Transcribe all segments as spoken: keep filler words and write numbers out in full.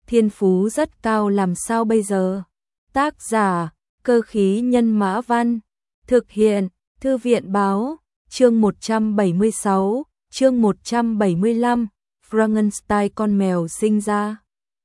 thiên phú rất cao làm sao bây giờ? Tác giả, Cơ khí nhân mã văn. Thực hiện, Thư viện báo, chương một trăm bảy mươi sáu, chương một trăm bảy mươi lăm, Frankenstein con mèo sinh ra.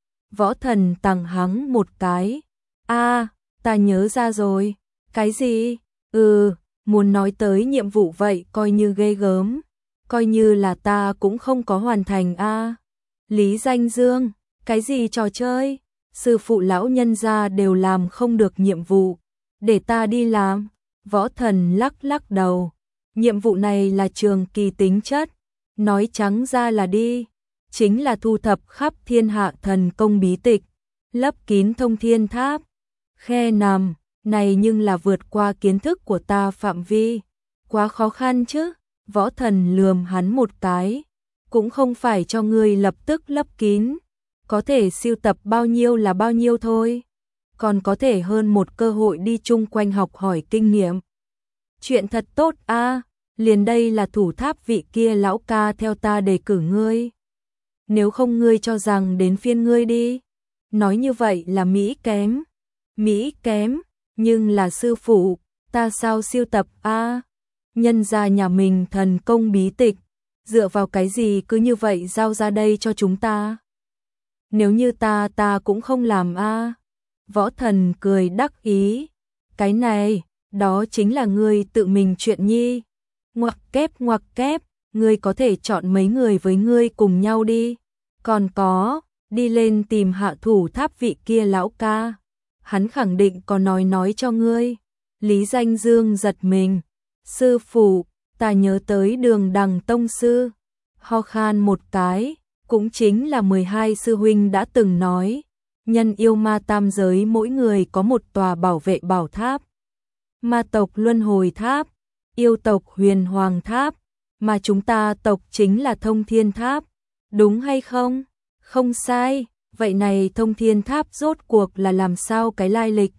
Võ Thần tằng hắng một cái. A, à, ta nhớ ra rồi. Cái gì? Ừ, muốn nói tới nhiệm vụ vậy coi như ghê gớm. Coi như là ta cũng không có hoàn thành a. À. Lý Danh Dương, cái gì trò chơi? Sư phụ lão nhân gia đều làm không được nhiệm vụ, để ta đi làm. Võ Thần lắc lắc đầu. Nhiệm vụ này là trường kỳ tính chất, nói trắng ra là đi, chính là thu thập khắp thiên hạ thần công bí tịch, lấp kín thông thiên tháp. Khe nằm, này nhưng là vượt qua kiến thức của ta phạm vi, quá khó khăn chứ. Võ Thần lườm hắn một cái, cũng không phải cho ngươi lập tức lấp kín, có thể sưu tập bao nhiêu là bao nhiêu thôi, còn có thể hơn một cơ hội đi chung quanh học hỏi kinh nghiệm. Chuyện thật tốt a, à, liền đây là thủ tháp vị kia lão ca theo ta đề cử ngươi. Nếu không ngươi cho rằng đến phiên ngươi đi. Nói như vậy là Mỹ kém. Mỹ kém, nhưng là sư phụ, ta sao siêu tập a? À, nhân ra nhà mình thần công bí tịch, dựa vào cái gì cứ như vậy giao ra đây cho chúng ta? Nếu như ta ta cũng không làm a. À. Võ Thần cười đắc ý. Cái này, đó chính là ngươi tự mình chuyện nhi. Ngoặc kép ngoặc kép, ngươi có thể chọn mấy người với ngươi cùng nhau đi. Còn có, đi lên tìm hạ thủ tháp vị kia lão ca. Hắn khẳng định có nói nói cho ngươi. Lý Danh Dương giật mình. Sư phụ, ta nhớ tới Đường Đằng tông sư. Ho khan một cái, cũng chính là mười hai sư huynh đã từng nói. Nhân yêu ma tam giới mỗi người có một tòa bảo vệ bảo tháp. Ma tộc Luân Hồi Tháp, yêu tộc Huyền Hoàng Tháp, mà chúng ta tộc chính là Thông Thiên Tháp, đúng hay không? Không sai, vậy này Thông Thiên Tháp rốt cuộc là làm sao cái lai lịch?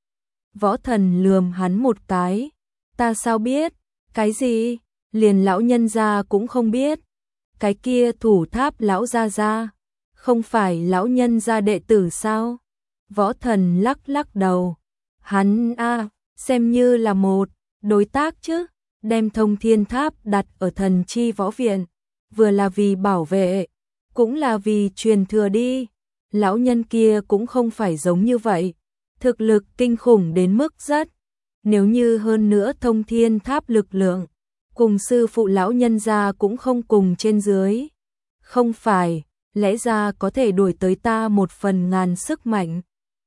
Võ Thần lườm hắn một cái, ta sao biết? Cái gì? Liền lão nhân gia cũng không biết. Cái kia thủ tháp lão gia gia, không phải lão nhân gia đệ tử sao? Võ Thần lắc lắc đầu, hắn a à, xem như là một đối tác chứ, đem Thông Thiên Tháp đặt ở Thần Chi Võ Viện, vừa là vì bảo vệ, cũng là vì truyền thừa đi. Lão nhân kia cũng không phải giống như vậy, thực lực kinh khủng đến mức rất, nếu như hơn nữa Thông Thiên Tháp lực lượng, cùng sư phụ lão nhân gia cũng không cùng trên dưới. Không phải, lẽ ra có thể đuổi tới ta một phần ngàn sức mạnh.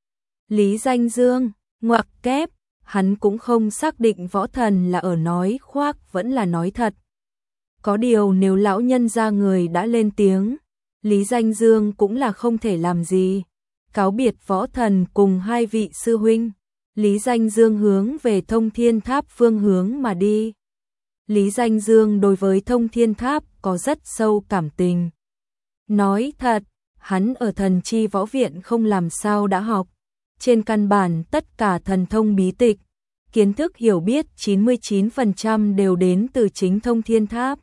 Lý Danh Dương, ngoặc kép, hắn cũng không xác định Võ Thần là ở nói khoác vẫn là nói thật. Có điều nếu lão nhân gia người đã lên tiếng, Lý Danh Dương cũng là không thể làm gì. Cáo biệt Võ Thần cùng hai vị sư huynh, Lý Danh Dương hướng về Thông Thiên Tháp phương hướng mà đi. Lý Danh Dương đối với Thông Thiên Tháp có rất sâu cảm tình. Nói thật, hắn ở Thần Chi Võ Viện không làm sao đã học. Trên căn bản tất cả thần thông bí tịch, kiến thức hiểu biết chín mươi chín phần trăm đều đến từ chính Thông Thiên Tháp.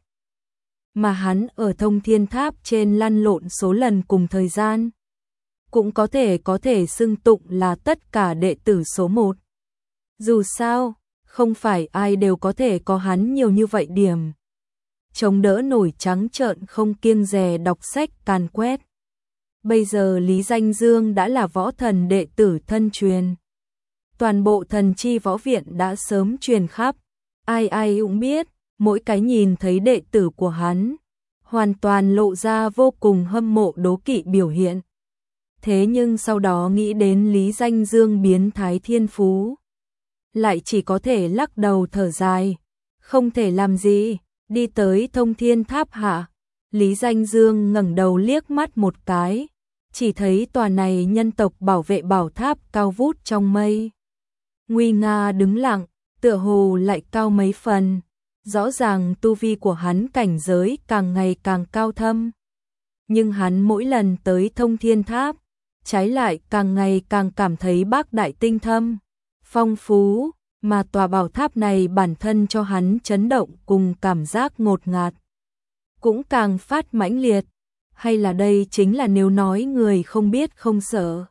Mà hắn ở Thông Thiên Tháp trên lăn lộn số lần cùng thời gian, cũng có thể có thể xưng tụng là tất cả đệ tử số một. Dù sao, không phải ai đều có thể có hắn nhiều như vậy điểm. Chống đỡ nổi trắng trợn không kiêng dè đọc sách càn quét. Bây giờ Lý Danh Dương đã là Võ Thần đệ tử thân truyền. Toàn bộ Thần Chi Võ Viện đã sớm truyền khắp. Ai ai cũng biết, mỗi cái nhìn thấy đệ tử của hắn, hoàn toàn lộ ra vô cùng hâm mộ đố kỵ biểu hiện. Thế nhưng sau đó nghĩ đến Lý Danh Dương biến thái thiên phú, lại chỉ có thể lắc đầu thở dài. Không thể làm gì, đi tới Thông Thiên Tháp hạ. Lý Danh Dương ngẩng đầu liếc mắt một cái, chỉ thấy tòa này nhân tộc bảo vệ bảo tháp cao vút trong mây. Nguy nga đứng lặng, tựa hồ lại cao mấy phần. Rõ ràng tu vi của hắn cảnh giới càng ngày càng cao thâm. Nhưng hắn mỗi lần tới Thông Thiên Tháp, trái lại càng ngày càng cảm thấy bác đại tinh thâm, phong phú, mà tòa bảo tháp này bản thân cho hắn chấn động cùng cảm giác ngột ngạt cũng càng phát mãnh liệt. Hay là đây chính là nếu nói người không biết không sợ,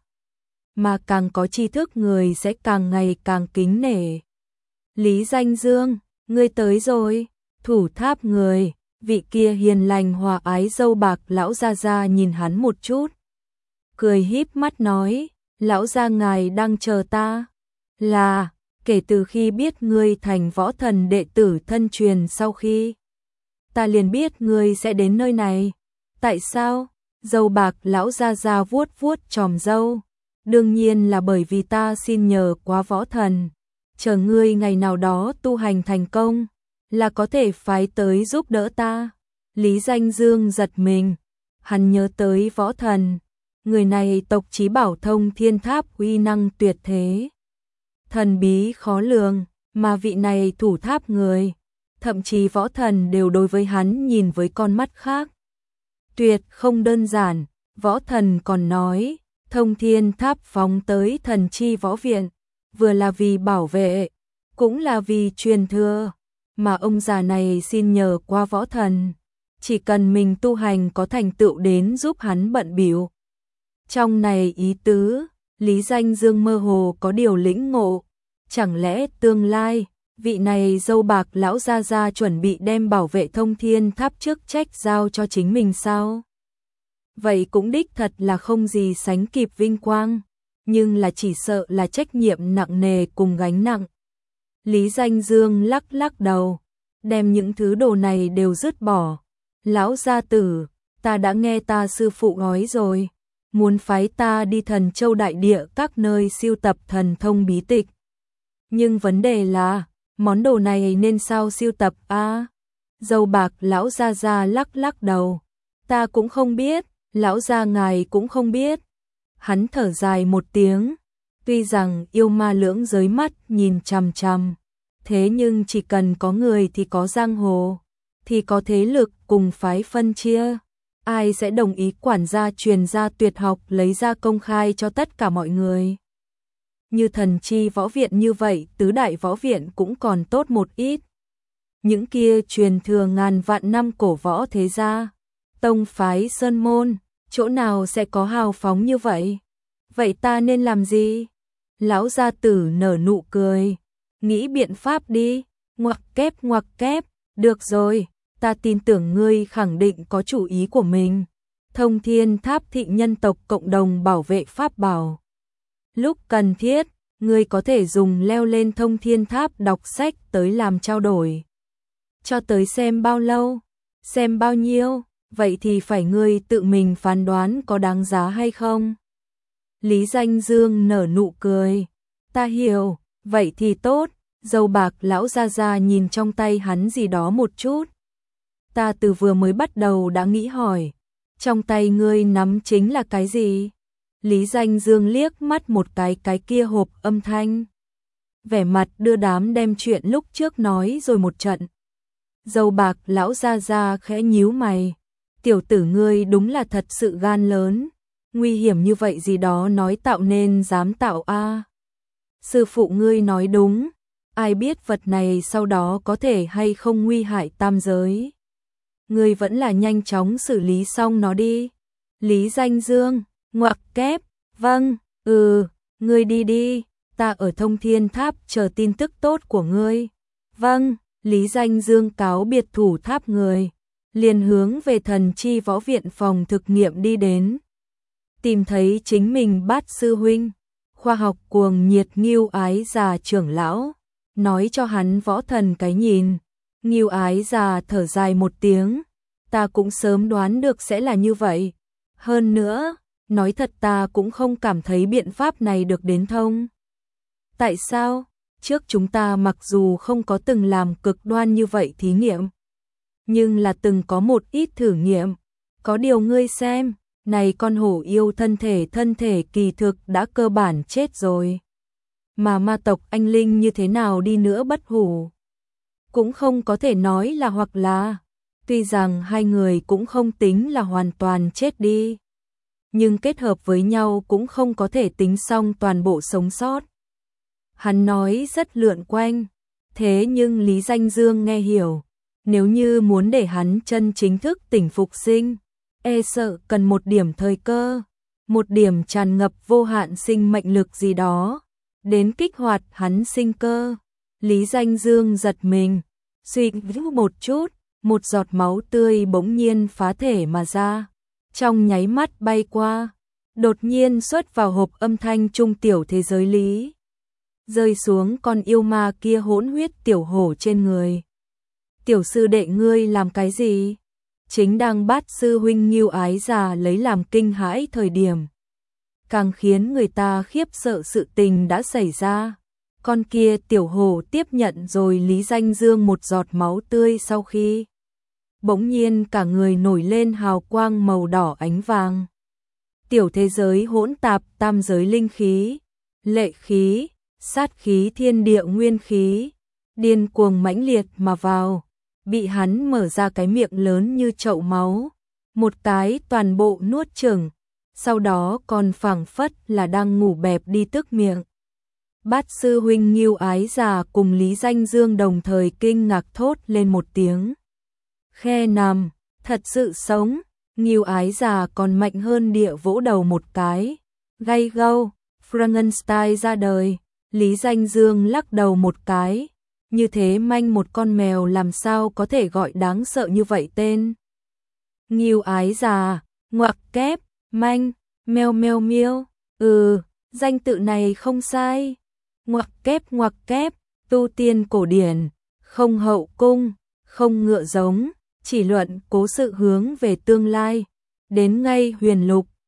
mà càng có tri thức người sẽ càng ngày càng kính nể. Lý Danh Dương, ngươi tới rồi. Thủ tháp người, vị kia hiền lành hòa ái dâu bạc lão gia gia nhìn hắn một chút, cười híp mắt nói, lão gia ngài đang chờ ta. Là, kể từ khi biết ngươi thành võ thần đệ tử thân truyền sau khi, ta liền biết ngươi sẽ đến nơi này. Tại sao? Dâu bạc lão gia gia vuốt vuốt chòm râu. Đương nhiên là bởi vì ta xin nhờ quá võ thần, chờ ngươi ngày nào đó tu hành thành công, là có thể phái tới giúp đỡ ta. Lý Danh Dương giật mình, hắn nhớ tới võ thần, người này tộc chí bảo thông thiên tháp uy năng tuyệt thế, thần bí khó lường, mà vị này thủ tháp người, thậm chí võ thần đều đối với hắn nhìn với con mắt khác. Tuyệt không đơn giản, võ thần còn nói, thông thiên tháp phóng tới thần chi võ viện, vừa là vì bảo vệ, cũng là vì truyền thừa, mà ông già này xin nhờ qua võ thần, chỉ cần mình tu hành có thành tựu đến giúp hắn bận bịu. Trong này ý tứ, Lý Danh Dương mơ hồ có điều lĩnh ngộ, chẳng lẽ tương lai, vị này dâu bạc lão gia gia chuẩn bị đem bảo vệ thông thiên tháp chức trách giao cho chính mình sao? Vậy cũng đích thật là không gì sánh kịp vinh quang, nhưng là chỉ sợ là trách nhiệm nặng nề cùng gánh nặng. Lý Danh Dương lắc lắc đầu, đem những thứ đồ này đều dứt bỏ. Lão gia tử, ta đã nghe ta sư phụ nói rồi, muốn phái ta đi Thần Châu đại địa các nơi siêu tập thần thông bí tịch. Nhưng vấn đề là, món đồ này nên sao siêu tập a? À, dâu bạc lão gia gia lắc lắc đầu, ta cũng không biết, lão gia ngài cũng không biết. Hắn thở dài một tiếng, tuy rằng yêu ma lưỡng giới mắt nhìn chằm chằm, thế nhưng chỉ cần có người thì có giang hồ, thì có thế lực cùng phái phân chia, ai sẽ đồng ý quản gia truyền ra tuyệt học lấy ra công khai cho tất cả mọi người. Như thần chi võ viện như vậy, tứ đại võ viện cũng còn tốt một ít. Những kia truyền thừa ngàn vạn năm cổ võ thế gia, tông phái sơn môn, chỗ nào sẽ có hào phóng như vậy? Vậy ta nên làm gì? Lão gia tử nở nụ cười, nghĩ biện pháp đi, ngoặc kép ngoặc kép, được rồi, ta tin tưởng ngươi khẳng định có chủ ý của mình. Thông thiên tháp thị nhân tộc cộng đồng bảo vệ pháp bảo. Lúc cần thiết, ngươi có thể dùng leo lên thông thiên tháp đọc sách tới làm trao đổi. Cho tới xem bao lâu, xem bao nhiêu, vậy thì phải ngươi tự mình phán đoán có đáng giá hay không. Lý Danh Dương nở nụ cười, ta hiểu, vậy thì tốt. Dâu bạc lão gia gia nhìn trong tay hắn gì đó một chút. Ta từ vừa mới bắt đầu đã nghĩ hỏi, trong tay ngươi nắm chính là cái gì? Lý Danh Dương liếc mắt một cái cái kia hộp âm thanh, vẻ mặt đưa đám đem chuyện lúc trước nói rồi một trận. Dâu bạc lão gia gia khẽ nhíu mày, tiểu tử ngươi đúng là thật sự gan lớn, nguy hiểm như vậy gì đó nói tạo nên dám tạo a. À. Sư phụ ngươi nói đúng, ai biết vật này sau đó có thể hay không nguy hại tam giới. Ngươi vẫn là nhanh chóng xử lý xong nó đi. Lý Danh Dương, ngoặc kép, vâng, ừ, ngươi đi đi, ta ở thông thiên tháp chờ tin tức tốt của ngươi. Vâng, Lý Danh Dương cáo biệt thủ tháp người, liền hướng về thần chi võ viện phòng thực nghiệm đi đến. Tìm thấy chính mình bát sư huynh, khoa học cuồng nhiệt Ngưu Ái già trưởng lão, nói cho hắn võ thần cái nhìn. Ngưu Ái già thở dài một tiếng, ta cũng sớm đoán được sẽ là như vậy. Hơn nữa, nói thật ta cũng không cảm thấy biện pháp này được đến thông. Tại sao? Trước chúng ta mặc dù không có từng làm cực đoan như vậy thí nghiệm, nhưng là từng có một ít thử nghiệm. Có điều ngươi xem, này con hổ yêu thân thể thân thể kỳ thực đã cơ bản chết rồi. Mà ma tộc anh linh như thế nào đi nữa bất hủ, cũng không có thể nói là hoặc là, tuy rằng hai người cũng không tính là hoàn toàn chết đi, nhưng kết hợp với nhau cũng không có thể tính xong toàn bộ sống sót. Hắn nói rất lượn quanh, thế nhưng Lý Danh Dương nghe hiểu, nếu như muốn để hắn chân chính thức tỉnh phục sinh, e sợ cần một điểm thời cơ, một điểm tràn ngập vô hạn sinh mệnh lực gì đó, đến kích hoạt hắn sinh cơ. Lý Danh Dương giật mình, suy nghĩ một chút, một giọt máu tươi bỗng nhiên phá thể mà ra, trong nháy mắt bay qua, đột nhiên xuất vào hộp âm thanh trung tiểu thế giới Lý, rơi xuống con yêu ma kia hỗn huyết tiểu hổ trên người. Tiểu sư đệ ngươi làm cái gì? Chính đang Bát sư huynh Ngưu Ái Già lấy làm kinh hãi thời điểm, càng khiến người ta khiếp sợ sự tình đã xảy ra. Con kia tiểu hổ tiếp nhận rồi Lý Danh Dương một giọt máu tươi sau khi bỗng nhiên cả người nổi lên hào quang màu đỏ ánh vàng. Tiểu thế giới hỗn tạp tam giới linh khí, lệ khí, sát khí thiên địa nguyên khí, điên cuồng mãnh liệt mà vào, bị hắn mở ra cái miệng lớn như chậu máu, một cái toàn bộ nuốt chửng, sau đó còn phảng phất là đang ngủ bẹp đi tức miệng. Bát sư huynh Ngưu Ái Già cùng Lý Danh Dương đồng thời kinh ngạc thốt lên một tiếng. Khe nằm, thật sự sống. Ngưu Ái Già còn mạnh hơn địa vỗ đầu một cái. Gay gâu, Frankenstein ra đời. Lý Danh Dương lắc đầu một cái. Như thế manh một con mèo làm sao có thể gọi đáng sợ như vậy tên. Ngưu Ái Già, ngoặc kép, manh, meo meo miêu. Ừ, danh tự này không sai. Ngoặc kép ngoặc kép, tu tiên cổ điển, không hậu cung, không ngựa giống, chỉ luận cố sự hướng về tương lai, đến ngay huyền lục,